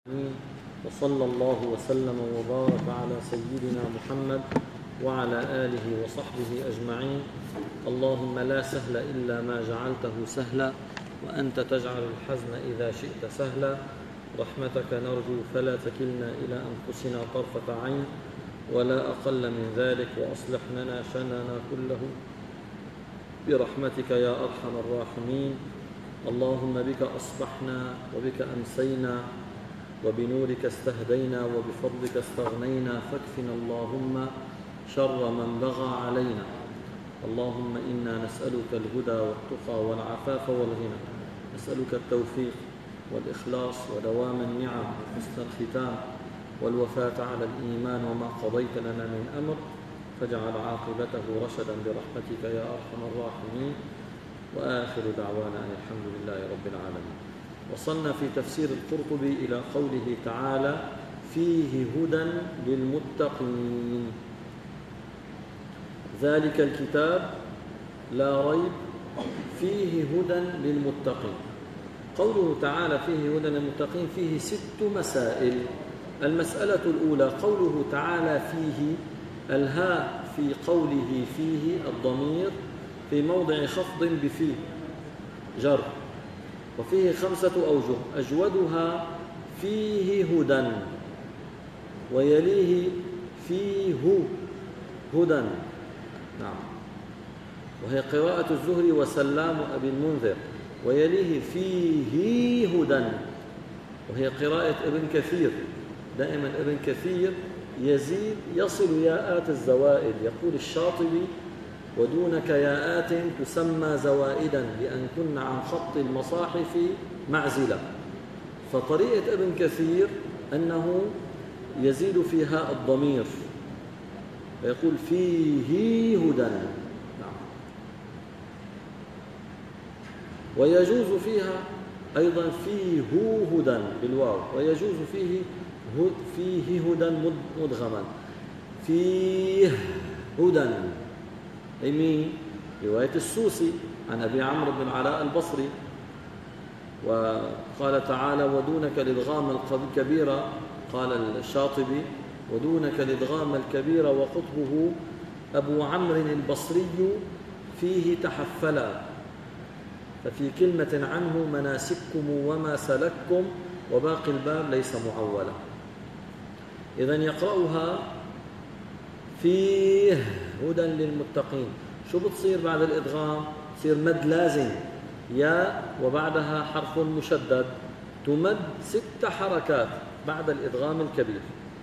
وصلى الله وسلم وبارك على سيدنا محمد وعلى آله وصحبه أجمعين. اللهم لا سهل إلا ما جعلته سهلا وأنت تجعل الحزن إذا شئت سهلا. رحمتك نرجو فلا تكلنا إلى أنفسنا طرفة عين ولا أقل من ذلك، وأصلح لنا شأننا كله برحمتك يا أرحم الراحمين. اللهم بك أصبحنا وبك أمسينا وبنورك استهدينا وبفضلك استغنينا، فاكفنا اللهم شر من بغى علينا. اللهم إنا نسألك الهدى والتقى والعفاف والغنى، نسألك التوفيق والإخلاص ودوام النعم وحسن الختام والوفاة على الإيمان، وما قضيت لنا من أمر فاجعل عاقبته رشدا برحمتك يا أرحم الراحمين. وآخر دعوانا أن الحمد لله رب العالمين. وصلنا في تفسير القرطبي إلى قوله تعالى: فيه هدى للمتقين. ذلك الكتاب لا ريب فيه هدى للمتقين. قوله تعالى فيه هدى للمتقين فيه 6 مسائل. المسألة الأولى قوله تعالى فيه، الهاء في قوله فيه الضمير في موضع خفض بفيه جر، وفيه 5 أوجه، أجودها فيه هدى، ويليه فيه هدى، نعم، وهي قراءة الزهري وسلام أبي المنذر. ويليه فيه هدى، وهي قراءة ابن كثير. دائما ابن كثير يزيد يصل ياءات الزوائد. يقول الشاطبي: ودونك ياءات تسمى زوائدا لأن كن عن خط المصاحف معزلة. فطريقة ابن كثير أنه يزيد في هاء الضمير فيقول فيه هدى، نعم. ويجوز فيها أيضا فيه هدى بالواو، ويجوز فيه هدى مدغما، فيه هدى. أي مين؟ رواية السوسي عن أبي عمرو بن العلاء البصري. وقال تعالى: ودونك الإدغام الكبير، قال الشاطبي: ودونك الإدغام الكبير وقطبه أبو عمرو البصري فيه تحفلا، ففي كلمة عنه مناسككم وما سلككم، وباقي الباب ليس معولا. إذن يقرأها فيه هدى للمتقين. شو بتصير بعد الإدغام؟ تصير مد لازم، ياء وبعدها حرف مشدد، تمد 6 حركات بعد الإدغام الكبير.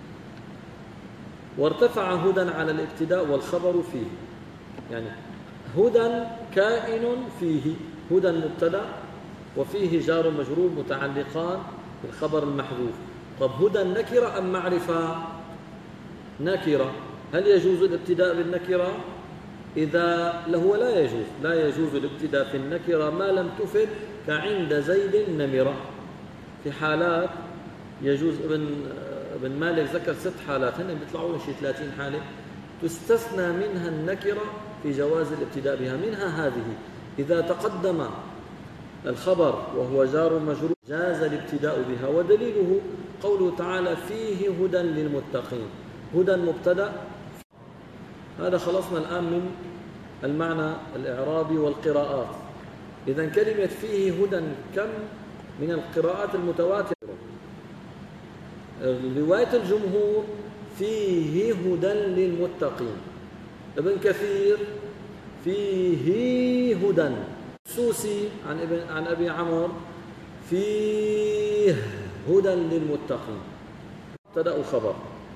وارتفع هدى على الابتداء والخبر فيه، يعني هدى كائن فيه، هدى مبتدأ وفيه جار مجرور متعلقان بالخبر المحذوف. طب هدى نكرة أم معرفة؟ نكرة. هل يجوز الابتداء بالنكرة؟ إذا هو لا يجوز الابتداء في النكرة ما لم تفد، كعند زيد نمرة. في حالات يجوز. ابن مالك ذكر 6 حالات، هن بيطلعوا شيء 30 حالة تستثنى منها النكرة في جواز الابتداء بها. منها هذه: إذا تقدم الخبر وهو جار مجرور جاز الابتداء بها. ودليله قوله تعالى فيه هدى للمتقين. هدى مبتدأ. هذا خلصنا الآن من المعنى الإعرابي والقراءات. إذن كلمة فيه هدى كم من القراءات المتواترة؟ رواية الجمهور فيه هدى للمتقين. ابن كثير فيه هدى. السوسي عن أبي عمرو فيه هدى للمتقين، مبتدأ خبر.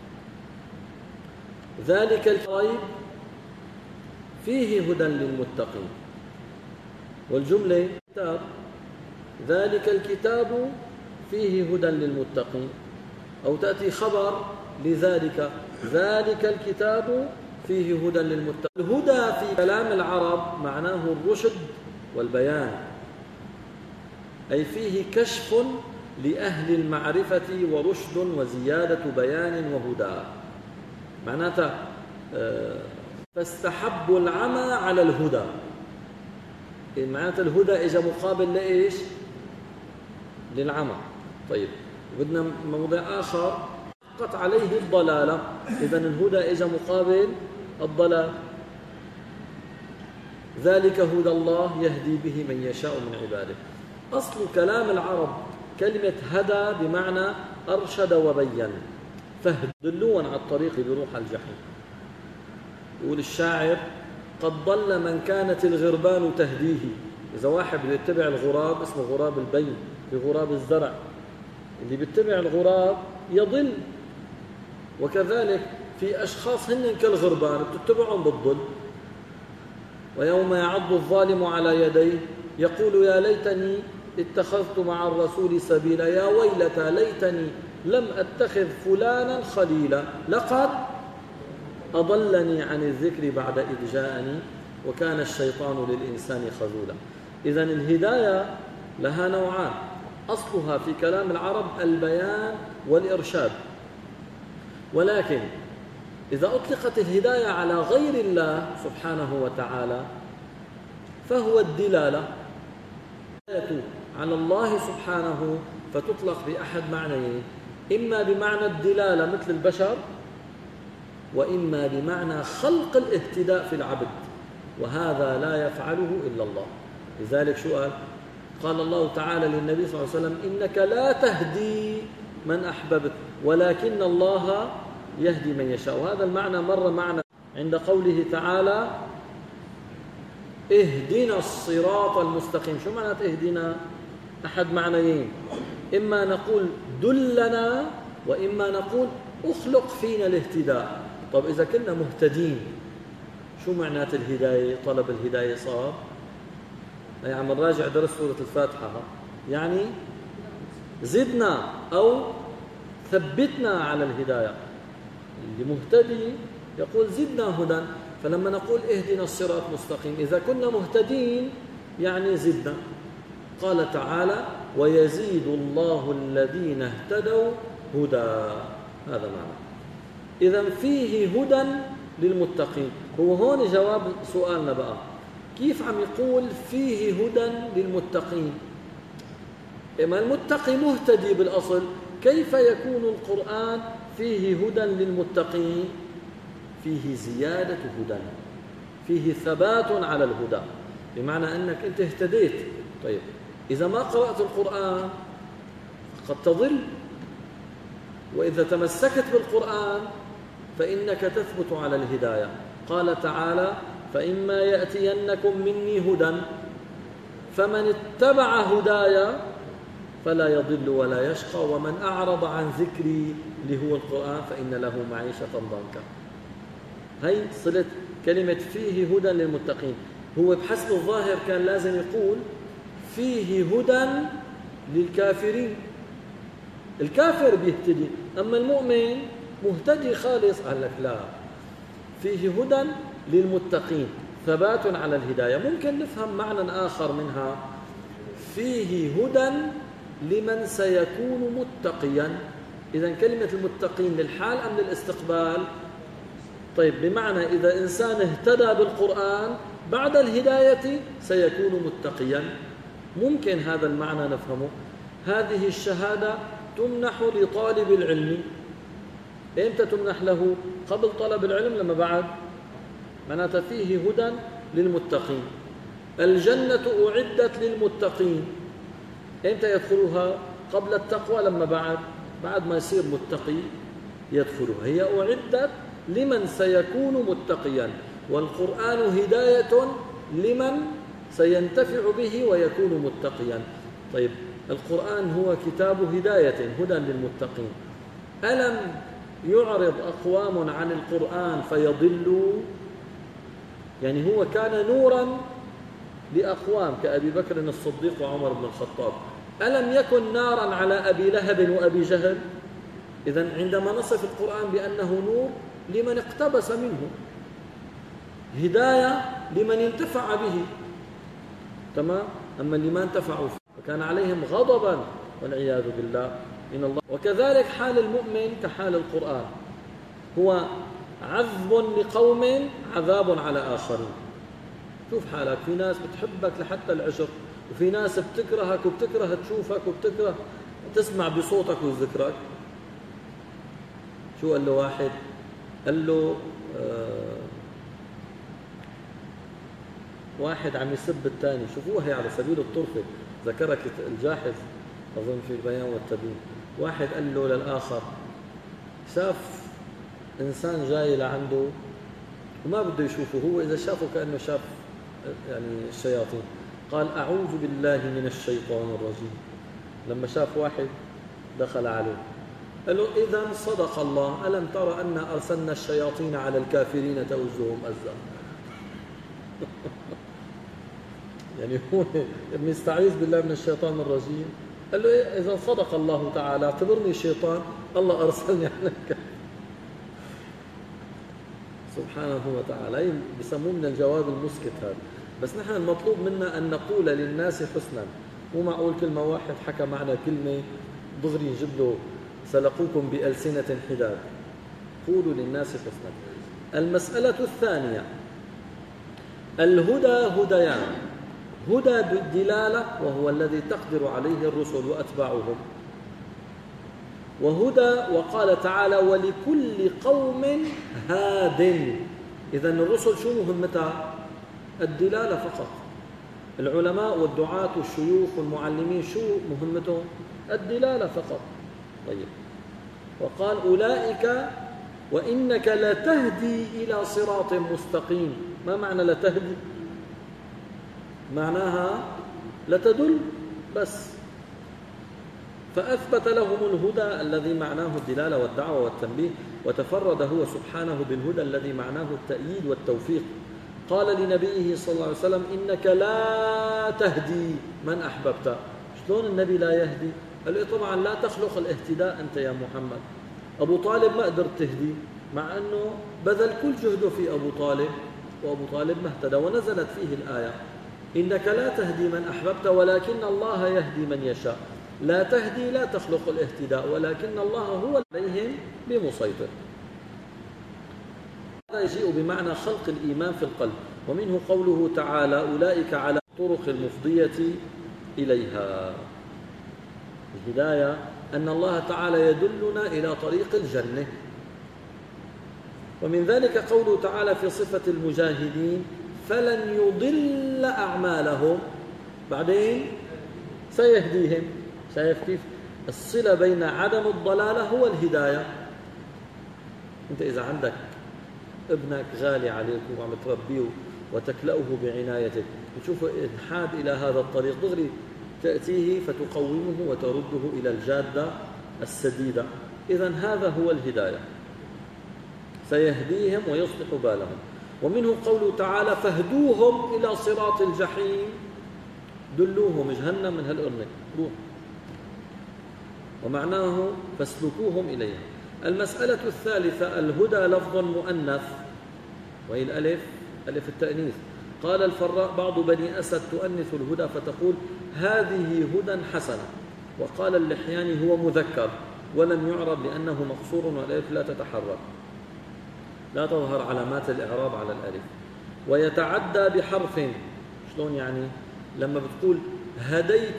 ذلك الريب فيه هدى للمتقين. والجملة كتاب، ذلك الكتاب فيه هدى للمتقين، أو تأتي خبر لذلك، ذلك الكتاب فيه هدى للمتقين. الهدى في كلام العرب معناه الرشد والبيان، أي فيه كشف لأهل المعرفة ورشد وزيادة بيان وهدى. معناتها فاستحبوا العمى على الهدى. معناتها الهدى إجا مقابل لإيش؟ للعمى. طيب بدنا موضع آخر قط عليه الضلالة، إذن الهدى إجا مقابل الضلال. ذلك هدى الله يهدي به من يشاء من عباده. أصل كلام العرب كلمة هدى بمعنى أرشد وبين، فدلون على الطريق بروح الجحيم. يقول الشاعر: قد ضل من كانت الغربان تهديه. إذا واحد بده يتبع الغراب، اسمه غراب البين، في غراب الزرع، اللي بيتبع الغراب يضل. وكذلك في أشخاص هن كالغربان بتتبعهم بالضل. ويوم يعض الظالم على يديه يقول يا ليتني اتخذت مع الرسول سبيلا، يا ويلتى ليتني لم أتخذ فلانا خليلا، لقد أضلني عن الذكر بعد إذ جاءني وكان الشيطان للإنسان خذولا. إذن الهداية لها نوعان، أصلها في كلام العرب البيان والإرشاد، ولكن إذا أطلقت الهداية على غير الله سبحانه وتعالى فهو الدلالة. الهداية على الله سبحانه فتطلق بأحد معنيين: إما بمعنى الدلالة مثل البشر، وإما بمعنى خلق الاهتداء في العبد، وهذا لا يفعله إلا الله. لذلك شو قال الله تعالى للنبي صلى الله عليه وسلم: إنك لا تهدي من أحببت ولكن الله يهدي من يشاء. وهذا المعنى مر معنا عند قوله تعالى: اهدنا الصراط المستقيم. شو معنى اهدنا؟ أحد معنيين: إما نقول دلنا، وإما نقول أخلق فينا الاهتداء. طب إذا كنا مهتدين شو معنات الهداية؟ طلب الهداية صار يعني عم نراجع درس سورة الفاتحة، يعني زدنا أو ثبتنا على الهداية. اللي مهتدي يقول زدنا هدى، فلما نقول اهدنا الصراط المستقيم إذا كنا مهتدين يعني زدنا. قال تعالى: ويزيد الله الذين اهتدوا هدى. هذا معنى. إذن فيه هدى للمتقين. هو هون جواب سؤالنا بقى: كيف عم يقول فيه هدى للمتقين؟ إما المتقي مهتدي بالأصل، كيف يكون القرآن فيه هدى للمتقين؟ فيه زيادة هدى، فيه ثبات على الهدى، بمعنى أنك أنت اهتديت. طيب إذا ما قرأت القرآن قد تضل، وإذا تمسكت بالقرآن فإنك تثبت على الهداية. قال تعالى: فإما يأتينكم مني هدى فمن اتبع هدايا فلا يضل ولا يشقى ومن أعرض عن ذكري اللي هو القرآن فإن له معيشة ضنكا. هي صلة كلمة فيه هدى للمتقين. هو بحسب الظاهر كان لازم يقول فيه هدى للكافرين، الكافر بيهتدي، أما المؤمن مهتدي خالص. قال لك لا، فيه هدى للمتقين، ثبات على الهداية. ممكن نفهم معنى آخر منها: فيه هدى لمن سيكون متقيا. إذن كلمة المتقين للحال أم للاستقبال؟ طيب بمعنى إذا إنسان اهتدى بالقرآن بعد الهداية سيكون متقيا. ممكن هذا المعنى نفهمه. هذه الشهادة تمنح لطالب العلم. إمتى تمنح له؟ قبل طلب العلم، لما بعد؟ معناتها فيه هدى للمتقين. الجنة أعدت للمتقين. إمتى يدخلها؟ قبل التقوى، لما بعد ما يصير متقي يدخلها. هي أعدت لمن سيكون متقيا، والقرآن هداية لمن سينتفع به ويكون متقيا. طيب القرآن هو كتاب هداية، هدى للمتقين. ألم يعرض أقوام عن القرآن فيضلوا؟ يعني هو كان نورا لأقوام كأبي بكر الصديق وعمر بن الخطاب. ألم يكن نارا على أبي لهب وأبي جهل؟ إذن عندما نصف القرآن بأنه نور لمن اقتبس منه، هداية لمن انتفع به، تمام؟ أما اللي ما انتفعوا فيه وكان عليهم غضبا والعياذ بالله من الله. وكذلك حال المؤمن كحال القرآن، هو عذب لقوم عذاب على آخرين. شوف حالك، في ناس بتحبك لحتى العشق، وفي ناس بتكرهك وبتكره تشوفك وبتكره تسمع بصوتك وذكرك. شو قال له واحد؟ قال له واحد عم يسب الثاني، شوفوها هي على سبيل الطرفة، ذكرك الجاحظ أظن في البيان والتبيين. واحد قال له للآخر، شاف إنسان جاي لعنده وما بده يشوفه، هو إذا شافه كأنه شاف يعني الشياطين، قال أعوذ بالله من الشيطان الرجيم. لما شاف واحد دخل عليه قال له إذا صدق الله، ألم ترى أن أرسلنا الشياطين على الكافرين تؤزهم أزا. يعني هو بنستعيذ بالله من الشيطان الرجيم، قال له إيه إذا صدق الله تعالى اعتبرني شيطان، الله أرسلني على الكافرين سبحانه وتعالى. بسموه من الجواب المسكت هذا. بس نحن المطلوب منا أن نقول للناس حسنا، مو معقول كل ما واحد حكى معنا كلمة دغري نجيب له سلقوكم بألسنة حداد. قولوا للناس حسنا. المسألة الثانية، الهدى هديان: هدى بالدلالة وهو الذي تقدر عليه الرسل وأتباعهم، وهدى وقال تعالى ولكل قوم هاد. إذن الرسل شو مهمتها؟ الدلالة فقط. العلماء والدعاة والشيوخ والمعلمين شو مهمتهم؟ الدلالة فقط. طيب، وقال أولئك وإنك لتهدي إلى صراط مستقيم. ما معنى لتهدي؟ معناها لتدل بس. فأثبت لهم الهدى الذي معناه الدلالة والدعوة والتنبيه، وتفرد هو سبحانه بالهدى الذي معناه التأييد والتوفيق. قال لنبيه صلى الله عليه وسلم إنك لا تهدي من أحببت. شلون النبي لا يهدي؟ قال له طبعا لا تخلق الاهتداء أنت يا محمد. أبو طالب ما قدر تهدي، مع أنه بذل كل جهده في أبو طالب وأبو طالب ما اهتدى، ونزلت فيه الآية إنك لا تهدي من أحببت ولكن الله يهدي من يشاء. لا تهدي لا تخلق الاهتداء، ولكن الله هو عليهم بمسيطر. هذا يجيء بمعنى خلق الإيمان في القلب. ومنه قوله تعالى أولئك على الطرق المفضية إليها. الهداية أن الله تعالى يدلنا إلى طريق الجنة. ومن ذلك قوله تعالى في صفة المجاهدين فلن يضل أعمالهم، بعدين سيهديهم. شايف كيف الصلة بين عدم الضلالة هو الهداية. أنت إذا عندك ابنك غالي عليك وعم تربيه وتكلأه بعنايتك وتشوفه انحاد إلى هذا الطريق، دغري تأتيه فتقومه وترده إلى الجادة السديدة. إذن هذا هو الهداية، سيهديهم ويصلح بالهم. ومنه قوله تعالى فاهدوهم إلى صراط الجحيم، دلوهم جهنم من هالقرنة روح، ومعناه فاسلكوهم إليها. المسألة الثالثة الهدى لفظ مؤنث وهي الألف، ألف التأنيث. قال الفراء بعض بني أسد تؤنث الهدى فتقول هذه هدى حسنة. وقال اللحياني هو مذكر ولم يعرب لأنه مقصور والألف لا تتحرك، لا تظهر علامات الإعراب على الألف. ويتعدى بحرف. شلون يعني؟ لما بتقول هديت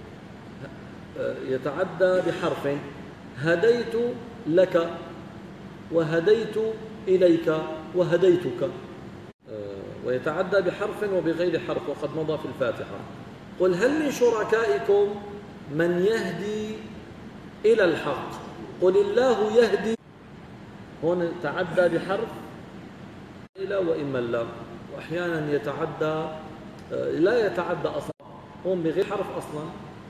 يتعدى بحرف، هديت لك وهديت إليك وهديتك. ويتعدى بحرف وبغير حرف وقد مضى في الفاتحة. قل هل من شركائكم من يهدي إلى الحق قل الله يهدي. هون تعدى بحرف إلى وإما اللام، وأحيانا يتعدى لا يتعدى أصلا، هون بغير حرف أصلا.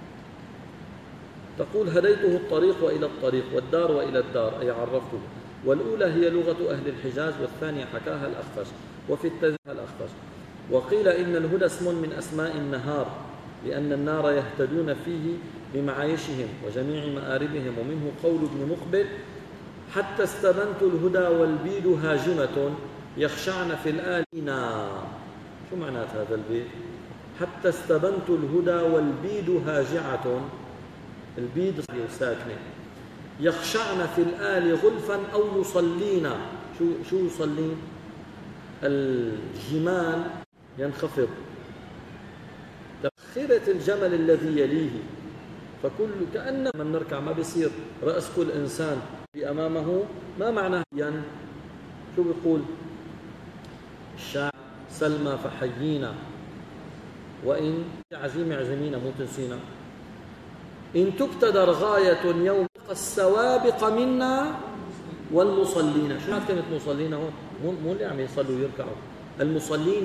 تقول هديته الطريق وإلى الطريق والدار وإلى الدار أي عرفته. والأولى هي لغة أهل الحجاز والثانية حكاها الأخفش وفي التذكير الأخفش. وقيل إن الهدى اسم من أسماء النهار لأن النار يهتدون فيه بمعايشهم وجميع مآربهم. ومنه قول ابن مقبل حتى استبنت الهدى والبيد هاجمة يخشعن في الآلنا. شو معنات هذا البيت؟ حتى استبنت الهدى والبيد هاجعة، البيد ساكنة، يخشعن في الآل غلفا أو يصلين. شو يصلين؟ الجمال ينخفض، تأخرة الجمل الذي يليه فكل كأن من نركع ما بيصير رأس كل إنسان في أمامه. ما معناه يعني شو بيقول الشاعر؟ سلمى فحيينا وإن عزيمة عزمينا مو تنسينا، إن تبتدر غاية يوم السوابق منا والمصلين. شو معنى كلمة مصلين هون؟ مو اللي عم يصلوا ويركعوا، المصلين